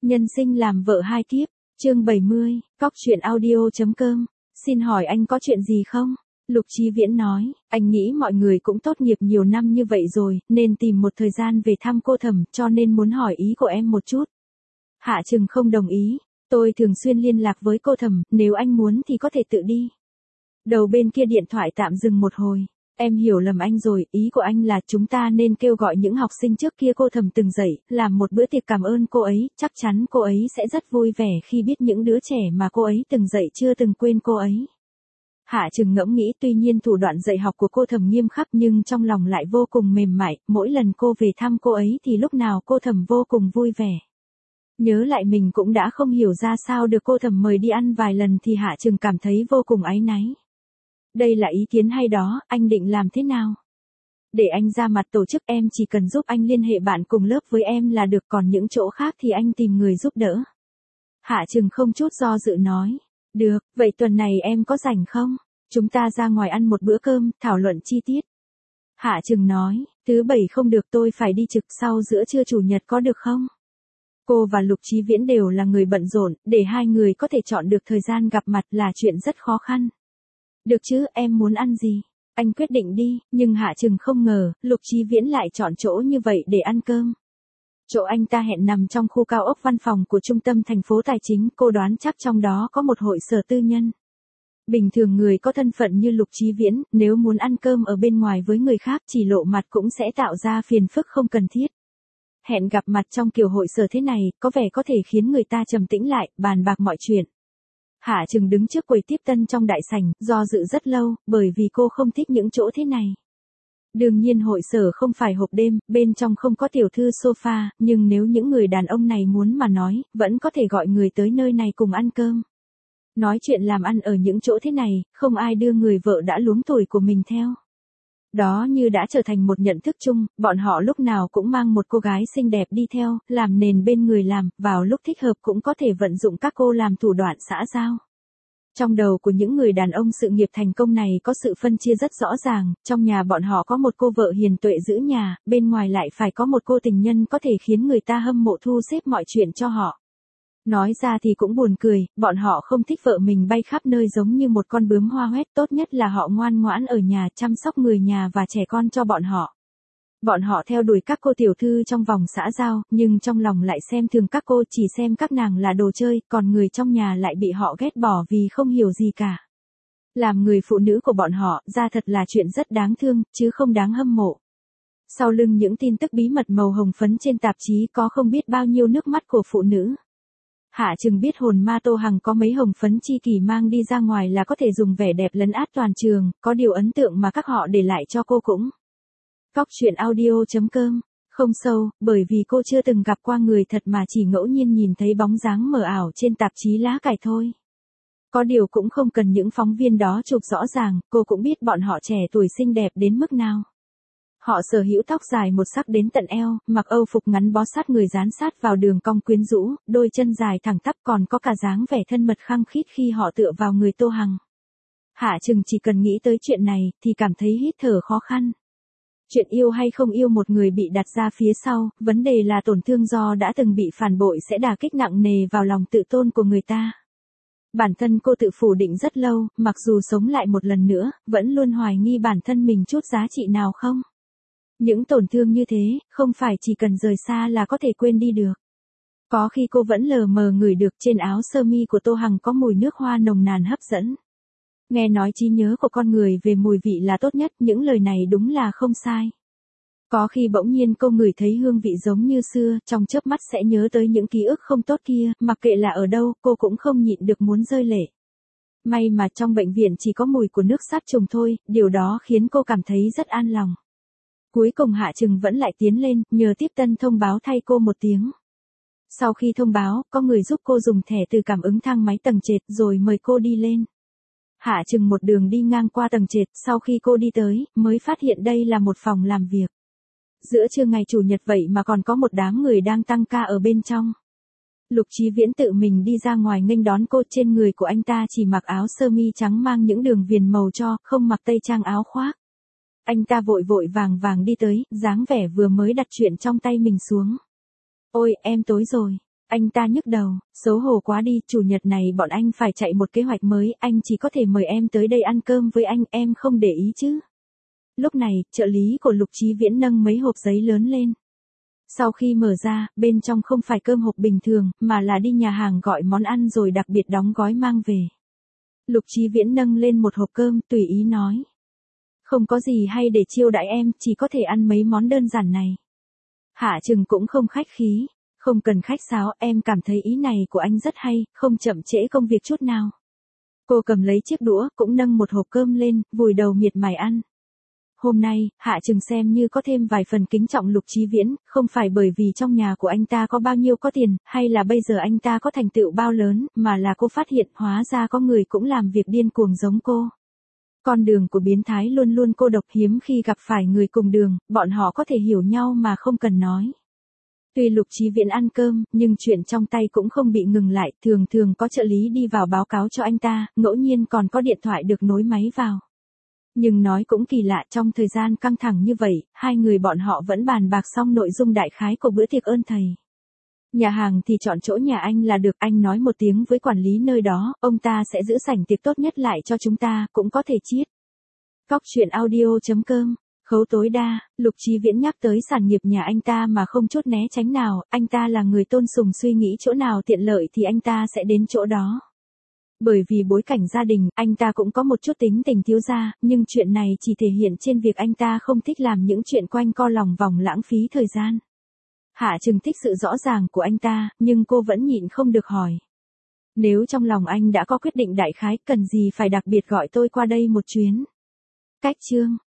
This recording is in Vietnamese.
Nhân sinh làm vợ hai kiếp, chương 70, cóc truyện audio.com. Xin hỏi anh có chuyện gì không? Lục Chí Viễn nói, anh nghĩ mọi người cũng tốt nghiệp nhiều năm như vậy rồi, nên tìm một thời gian về thăm cô Thẩm, cho nên muốn hỏi ý của em một chút. Hạ Trừng không đồng ý, tôi thường xuyên liên lạc với cô Thẩm, nếu anh muốn thì có thể tự đi. Đầu bên kia điện thoại tạm dừng một hồi. Em hiểu lầm anh rồi, ý của anh là chúng ta nên kêu gọi những học sinh trước kia cô Thẩm từng dạy, làm một bữa tiệc cảm ơn cô ấy, chắc chắn cô ấy sẽ rất vui vẻ khi biết những đứa trẻ mà cô ấy từng dạy chưa từng quên cô ấy. Hạ Trừng ngẫm nghĩ, tuy nhiên thủ đoạn dạy học của cô Thẩm nghiêm khắc nhưng trong lòng lại vô cùng mềm mại, mỗi lần cô về thăm cô ấy thì lúc nào cô Thẩm vô cùng vui vẻ. Nhớ lại mình cũng đã không hiểu ra sao được cô Thẩm mời đi ăn vài lần thì Hạ Trừng cảm thấy vô cùng áy náy. Đây là ý kiến hay đó, anh định làm thế nào? Để anh ra mặt tổ chức, em chỉ cần giúp anh liên hệ bạn cùng lớp với em là được, còn những chỗ khác thì anh tìm người giúp đỡ. Hạ Trừng không chút do dự nói. Được, vậy tuần này em có rảnh không? Chúng ta ra ngoài ăn một bữa cơm, thảo luận chi tiết. Hạ Trừng nói, thứ bảy không được, tôi phải đi trực, sau giữa trưa chủ nhật có được không? Cô và Lục Chí Viễn đều là người bận rộn, để hai người có thể chọn được thời gian gặp mặt là chuyện rất khó khăn. Được chứ, em muốn ăn gì? Anh quyết định đi, nhưng Hạ Trừng không ngờ, Lục Chí Viễn lại chọn chỗ như vậy để ăn cơm. Chỗ anh ta hẹn nằm trong khu cao ốc văn phòng của trung tâm thành phố tài chính, cô đoán chắc trong đó có một hội sở tư nhân. Bình thường người có thân phận như Lục Chí Viễn, nếu muốn ăn cơm ở bên ngoài với người khác chỉ lộ mặt cũng sẽ tạo ra phiền phức không cần thiết. Hẹn gặp mặt trong kiểu hội sở thế này, có vẻ có thể khiến người ta trầm tĩnh lại, bàn bạc mọi chuyện. Hạ Trừng đứng trước quầy tiếp tân trong đại sảnh, do dự rất lâu, bởi vì cô không thích những chỗ thế này. Đương nhiên hội sở không phải hộp đêm, bên trong không có tiểu thư sofa, nhưng nếu những người đàn ông này muốn mà nói, vẫn có thể gọi người tới nơi này cùng ăn cơm. Nói chuyện làm ăn ở những chỗ thế này, không ai đưa người vợ đã luống tuổi của mình theo. Đó như đã trở thành một nhận thức chung, bọn họ lúc nào cũng mang một cô gái xinh đẹp đi theo, làm nền bên người làm, vào lúc thích hợp cũng có thể vận dụng các cô làm thủ đoạn xã giao. Trong đầu của những người đàn ông sự nghiệp thành công này có sự phân chia rất rõ ràng, trong nhà bọn họ có một cô vợ hiền tuệ giữ nhà, bên ngoài lại phải có một cô tình nhân có thể khiến người ta hâm mộ thu xếp mọi chuyện cho họ. Nói ra thì cũng buồn cười, bọn họ không thích vợ mình bay khắp nơi giống như một con bướm hoa hoét, tốt nhất là họ ngoan ngoãn ở nhà chăm sóc người nhà và trẻ con cho bọn họ. Bọn họ theo đuổi các cô tiểu thư trong vòng xã giao, nhưng trong lòng lại xem thường các cô, chỉ xem các nàng là đồ chơi, còn người trong nhà lại bị họ ghét bỏ vì không hiểu gì cả. Làm người phụ nữ của bọn họ, ra thật là chuyện rất đáng thương, chứ không đáng hâm mộ. Sau lưng những tin tức bí mật màu hồng phấn trên tạp chí có không biết bao nhiêu nước mắt của phụ nữ. Hạ Trừng biết hồn ma Tô Hằng có mấy hồng phấn chi kỷ mang đi ra ngoài là có thể dùng vẻ đẹp lấn át toàn trường, có điều ấn tượng mà các họ để lại cho cô cũng. Cóc truyện audio.com, không sâu, bởi vì cô chưa từng gặp qua người thật mà chỉ ngẫu nhiên nhìn thấy bóng dáng mờ ảo trên tạp chí lá cải thôi. Có điều cũng không cần những phóng viên đó chụp rõ ràng, cô cũng biết bọn họ trẻ tuổi xinh đẹp đến mức nào. Họ sở hữu tóc dài một sắc đến tận eo, mặc âu phục ngắn bó sát người dán sát vào đường cong quyến rũ, đôi chân dài thẳng tắp, còn có cả dáng vẻ thân mật khăng khít khi họ tựa vào người Tô Hằng. Hạ Trừng chỉ cần nghĩ tới chuyện này, thì cảm thấy hít thở khó khăn. Chuyện yêu hay không yêu một người bị đặt ra phía sau, vấn đề là tổn thương do đã từng bị phản bội sẽ đả kích nặng nề vào lòng tự tôn của người ta. Bản thân cô tự phủ định rất lâu, mặc dù sống lại một lần nữa, vẫn luôn hoài nghi bản thân mình chút giá trị nào không. Những tổn thương như thế, không phải chỉ cần rời xa là có thể quên đi được. Có khi cô vẫn lờ mờ ngửi được trên áo sơ mi của Tô Hằng có mùi nước hoa nồng nàn hấp dẫn. Nghe nói trí nhớ của con người về mùi vị là tốt nhất, những lời này đúng là không sai. Có khi bỗng nhiên cô ngửi thấy hương vị giống như xưa, trong chớp mắt sẽ nhớ tới những ký ức không tốt kia, mặc kệ là ở đâu, cô cũng không nhịn được muốn rơi lệ. May mà trong bệnh viện chỉ có mùi của nước sát trùng thôi, điều đó khiến cô cảm thấy rất an lòng. Cuối cùng Hạ Trừng vẫn lại tiến lên, nhờ tiếp tân thông báo thay cô một tiếng. Sau khi thông báo, có người giúp cô dùng thẻ từ cảm ứng thang máy tầng trệt rồi mời cô đi lên. Hạ Trừng một đường đi ngang qua tầng trệt, sau khi cô đi tới, mới phát hiện đây là một phòng làm việc. Giữa trưa ngày chủ nhật vậy mà còn có một đám người đang tăng ca ở bên trong. Lục Chí Viễn tự mình đi ra ngoài nghênh đón cô, trên người của anh ta chỉ mặc áo sơ mi trắng mang những đường viền màu cho, không mặc tây trang áo khoác. Anh ta vội vội vàng vàng đi tới, dáng vẻ vừa mới đặt chuyện trong tay mình xuống. Ôi, em tối rồi. Anh ta nhức đầu, xấu hổ quá đi, chủ nhật này bọn anh phải chạy một kế hoạch mới, anh chỉ có thể mời em tới đây ăn cơm với anh, em không để ý chứ. Lúc này, trợ lý của Lục Chí Viễn nâng mấy hộp giấy lớn lên. Sau khi mở ra, bên trong không phải cơm hộp bình thường, mà là đi nhà hàng gọi món ăn rồi đặc biệt đóng gói mang về. Lục Chí Viễn nâng lên một hộp cơm, tùy ý nói. Không có gì hay để chiêu đãi em, chỉ có thể ăn mấy món đơn giản này. Hạ Trừng cũng không khách khí. Không cần khách sáo, em cảm thấy ý này của anh rất hay, không chậm trễ công việc chút nào. Cô cầm lấy chiếc đũa, cũng nâng một hộp cơm lên, vùi đầu miệt mài ăn. Hôm nay, Hạ Trừng xem như có thêm vài phần kính trọng Lục Chí Viễn, không phải bởi vì trong nhà của anh ta có bao nhiêu có tiền, hay là bây giờ anh ta có thành tựu bao lớn, mà là cô phát hiện hóa ra có người cũng làm việc điên cuồng giống cô. Con đường của biến thái luôn luôn cô độc, hiếm khi gặp phải người cùng đường, bọn họ có thể hiểu nhau mà không cần nói. Tuy Lục Chí Viễn ăn cơm, nhưng chuyện trong tay cũng không bị ngừng lại, thường thường có trợ lý đi vào báo cáo cho anh ta, ngẫu nhiên còn có điện thoại được nối máy vào. Nhưng nói cũng kỳ lạ, trong thời gian căng thẳng như vậy, hai người bọn họ vẫn bàn bạc xong nội dung đại khái của bữa tiệc ơn thầy. Nhà hàng thì chọn chỗ nhà anh là được, anh nói một tiếng với quản lý nơi đó, ông ta sẽ giữ sảnh tiệc tốt nhất lại cho chúng ta, cũng có thể chiết. Cóc truyện audio.com. Khấu tối đa, Lục Chí Viễn nhắc tới sản nghiệp nhà anh ta mà không chút né tránh nào, anh ta là người tôn sùng, suy nghĩ chỗ nào tiện lợi thì anh ta sẽ đến chỗ đó. Bởi vì bối cảnh gia đình, anh ta cũng có một chút tính tình thiếu gia, nhưng chuyện này chỉ thể hiện trên việc anh ta không thích làm những chuyện quanh co lòng vòng lãng phí thời gian. Hạ Trừng thích sự rõ ràng của anh ta, nhưng cô vẫn nhịn không được hỏi. Nếu trong lòng anh đã có quyết định đại khái, cần gì phải đặc biệt gọi tôi qua đây một chuyến. Cách chương